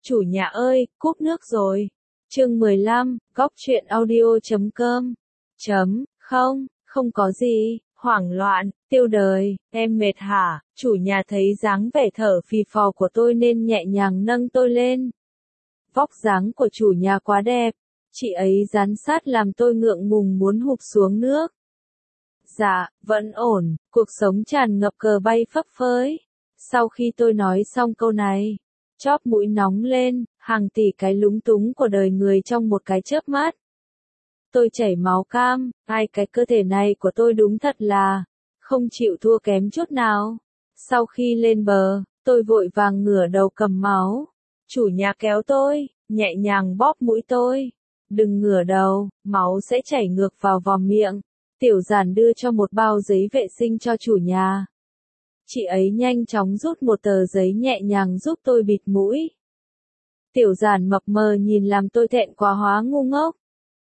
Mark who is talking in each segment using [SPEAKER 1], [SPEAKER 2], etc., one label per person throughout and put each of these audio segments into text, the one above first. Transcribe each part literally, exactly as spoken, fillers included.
[SPEAKER 1] Chủ nhà ơi, cúp nước rồi. Chương mười lăm, góc truyện audio chấm com. Chấm, không, không có gì, hoảng loạn, tiêu đời, em mệt hả? Chủ nhà thấy dáng vẻ thở phì phò của tôi nên nhẹ nhàng nâng tôi lên. Vóc dáng của chủ nhà quá đẹp, chị ấy dán sát làm tôi ngượng ngùng muốn hụp xuống nước. Dạ, vẫn ổn, cuộc sống tràn ngập cờ bay phấp phới. Sau khi tôi nói xong câu này, chóp mũi nóng lên, hàng tỷ cái lúng túng của đời người trong một cái chớp mắt. Tôi chảy máu cam, ai cái cơ thể này của tôi đúng thật là không chịu thua kém chút nào. Sau khi lên bờ, tôi vội vàng ngửa đầu cầm máu. Chủ nhà kéo tôi, nhẹ nhàng bóp mũi tôi. Đừng ngửa đầu, máu sẽ chảy ngược vào vòm miệng. Tiểu giản đưa cho một bao giấy vệ sinh cho chủ nhà. Chị ấy nhanh chóng rút một tờ giấy nhẹ nhàng giúp tôi bịt mũi. Tiểu giản mập mờ nhìn làm tôi thẹn quá hóa ngu ngốc.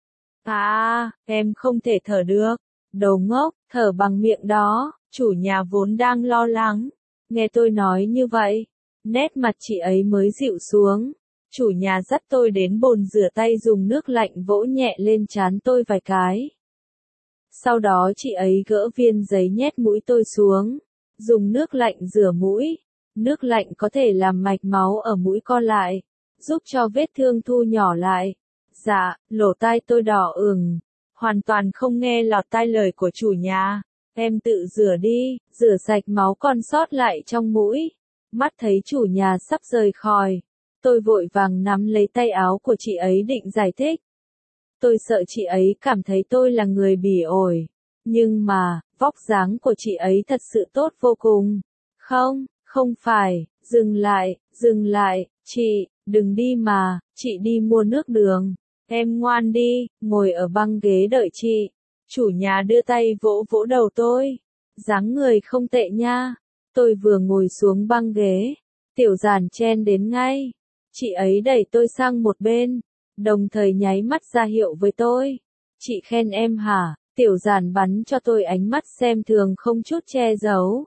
[SPEAKER 1] À, em không thể thở được. Đồ ngốc, thở bằng miệng đó. Chủ nhà vốn đang lo lắng. Nghe tôi nói như vậy, nét mặt chị ấy mới dịu xuống. Chủ nhà dắt tôi đến bồn rửa tay dùng nước lạnh vỗ nhẹ lên trán tôi vài cái. Sau đó chị ấy gỡ viên giấy nhét mũi tôi xuống. Dùng nước lạnh rửa mũi. Nước lạnh có thể làm mạch máu ở mũi co lại, giúp cho vết thương thu nhỏ lại. Dạ, lỗ tai tôi đỏ ửng, hoàn toàn không nghe lọt tai lời của chủ nhà. Em tự rửa đi, rửa sạch máu còn sót lại trong mũi. Mắt thấy chủ nhà sắp rời khỏi, tôi vội vàng nắm lấy tay áo của chị ấy định giải thích. Tôi sợ chị ấy cảm thấy tôi là người bỉ ổi. Nhưng mà, vóc dáng của chị ấy thật sự tốt vô cùng. Không, không phải, dừng lại, dừng lại, chị, đừng đi mà, chị đi mua nước đường. Em ngoan đi, ngồi ở băng ghế đợi chị. Chủ nhà đưa tay vỗ vỗ đầu tôi. Dáng người không tệ nha. Tôi vừa ngồi xuống băng ghế, tiểu giản chen đến ngay. Chị ấy đẩy tôi sang một bên, đồng thời nháy mắt ra hiệu với tôi. Chị khen em hả? Tiểu giản bắn cho tôi ánh mắt xem thường không chút che giấu.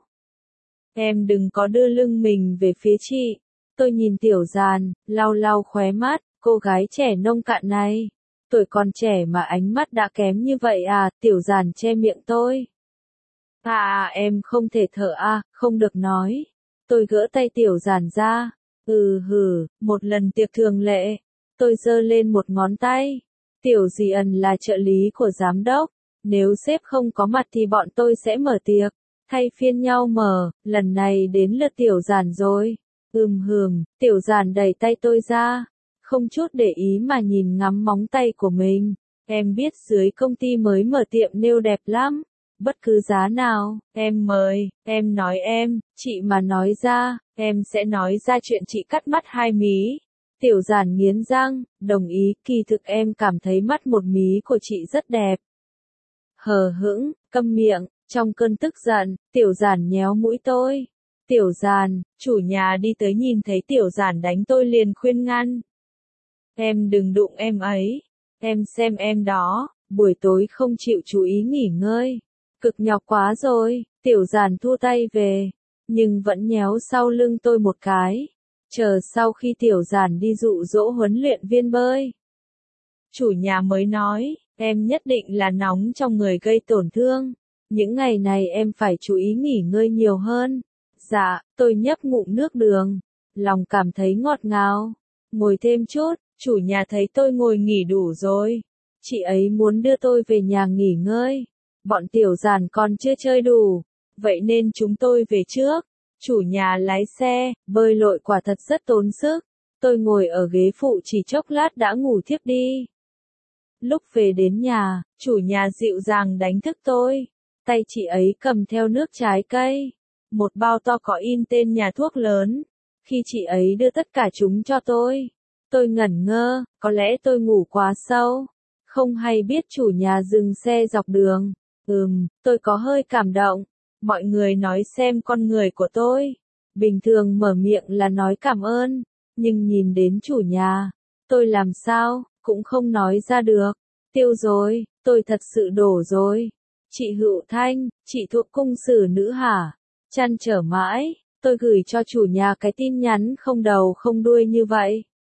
[SPEAKER 1] Em đừng có đưa lưng mình về phía chị. Tôi nhìn tiểu giản, lau lau khóe mắt, cô gái trẻ nông cạn này. Tuổi còn trẻ mà ánh mắt đã kém như vậy à, tiểu giản che miệng tôi. À à em không thể thở à, không được nói. Tôi gỡ tay tiểu giản ra. Ừ hừ, một lần tiệc thường lệ. Tôi giơ lên một ngón tay. Tiểu dì ẩn là trợ lý của giám đốc. Nếu sếp không có mặt thì bọn tôi sẽ mở tiệc. Thay phiên nhau mở, lần này đến lượt tiểu giản rồi. Ừm hừm, tiểu giản đẩy tay tôi ra. Không chút để ý mà nhìn ngắm móng tay của mình. Em biết dưới công ty mới mở tiệm nail đẹp lắm. Bất cứ giá nào, em mời, em nói em, chị mà nói ra, em sẽ nói ra chuyện chị cắt mắt hai mí. Tiểu giản nghiến răng, đồng ý, kỳ thực em cảm thấy mắt một mí của chị rất đẹp. Hờ hững, câm miệng, trong cơn tức giận, tiểu giản nhéo mũi tôi. Tiểu giản, chủ nhà đi tới nhìn thấy tiểu giản đánh tôi liền khuyên ngăn. Em đừng đụng em ấy, em xem em đó, buổi tối không chịu chú ý nghỉ ngơi. Cực nhọc quá rồi, tiểu giản thua tay về, nhưng vẫn nhéo sau lưng tôi một cái. Chờ sau khi tiểu giản đi dụ dỗ huấn luyện viên bơi. Chủ nhà mới nói, em nhất định là nóng trong người gây tổn thương. Những ngày này em phải chú ý nghỉ ngơi nhiều hơn. Dạ, tôi nhấp ngụm nước đường. Lòng cảm thấy ngọt ngào. Ngồi thêm chút, chủ nhà thấy tôi ngồi nghỉ đủ rồi. Chị ấy muốn đưa tôi về nhà nghỉ ngơi. Bọn tiểu giản còn chưa chơi đủ. Vậy nên chúng tôi về trước. Chủ nhà lái xe, bơi lội quả thật rất tốn sức. Tôi ngồi ở ghế phụ chỉ chốc lát đã ngủ thiếp đi. Lúc về đến nhà, chủ nhà dịu dàng đánh thức tôi. Tay chị ấy cầm theo nước trái cây. Một bao to có in tên nhà thuốc lớn. Khi chị ấy đưa tất cả chúng cho tôi, tôi ngẩn ngơ, có lẽ tôi ngủ quá sâu. Không hay biết chủ nhà dừng xe dọc đường. Ừm, tôi có hơi cảm động. Mọi người nói xem con người của tôi. Bình thường mở miệng là nói cảm ơn. Nhưng nhìn đến chủ nhà, tôi làm sao, cũng không nói ra được. Tiêu rồi, tôi thật sự đổ rồi. Chị Hữu Thanh, chị thuộc cung sử nữ hả? Trăn trở mãi, tôi gửi cho chủ nhà cái tin nhắn không đầu không đuôi như vậy.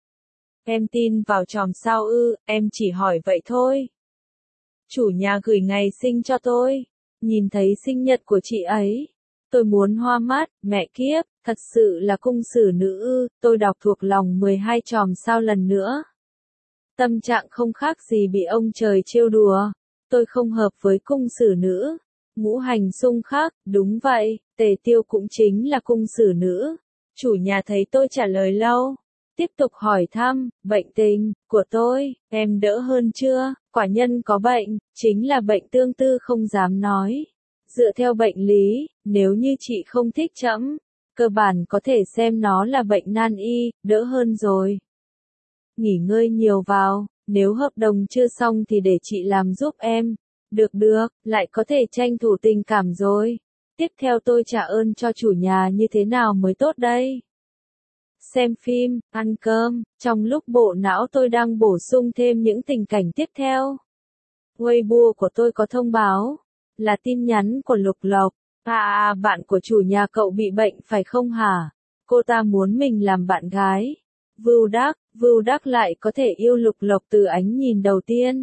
[SPEAKER 1] Em tin vào chòm sao ư, em chỉ hỏi vậy thôi. Chủ nhà gửi ngày sinh cho tôi. Nhìn thấy sinh nhật của chị ấy. Tôi muốn hoa mắt, mẹ kiếp, thật sự là cung sử nữ ư, tôi đọc thuộc lòng mười hai chòm sao lần nữa. Tâm trạng không khác gì bị ông trời trêu đùa. Tôi không hợp với cung sử nữ. Ngũ hành xung khắc, đúng vậy, Tề Tiêu cũng chính là cung sử nữ. Chủ nhà thấy tôi trả lời lâu. Tiếp tục hỏi thăm, bệnh tình của tôi, em đỡ hơn chưa? Quả nhân có bệnh, chính là bệnh tương tư không dám nói. Dựa theo bệnh lý, nếu như chị không thích trẫm, cơ bản có thể xem nó là bệnh nan y, đỡ hơn rồi. Nghỉ ngơi nhiều vào, nếu hợp đồng chưa xong thì để chị làm giúp em. Được được, lại có thể tranh thủ tình cảm rồi. Tiếp theo tôi trả ơn cho chủ nhà như thế nào mới tốt đây? Xem phim, ăn cơm, trong lúc bộ não tôi đang bổ sung thêm những tình cảnh tiếp theo. Weibo của tôi có thông báo, là tin nhắn của Lục Lộc. À à, bạn của chủ nhà cậu bị bệnh phải không hả? Cô ta muốn mình làm bạn gái. Vưu Đắc, Vưu Đắc lại có thể yêu Lục Lộc từ ánh nhìn đầu tiên.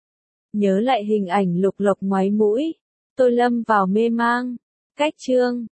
[SPEAKER 1] Nhớ lại hình ảnh Lục Lộc ngoáy mũi, tôi lâm vào mê mang. Cách chương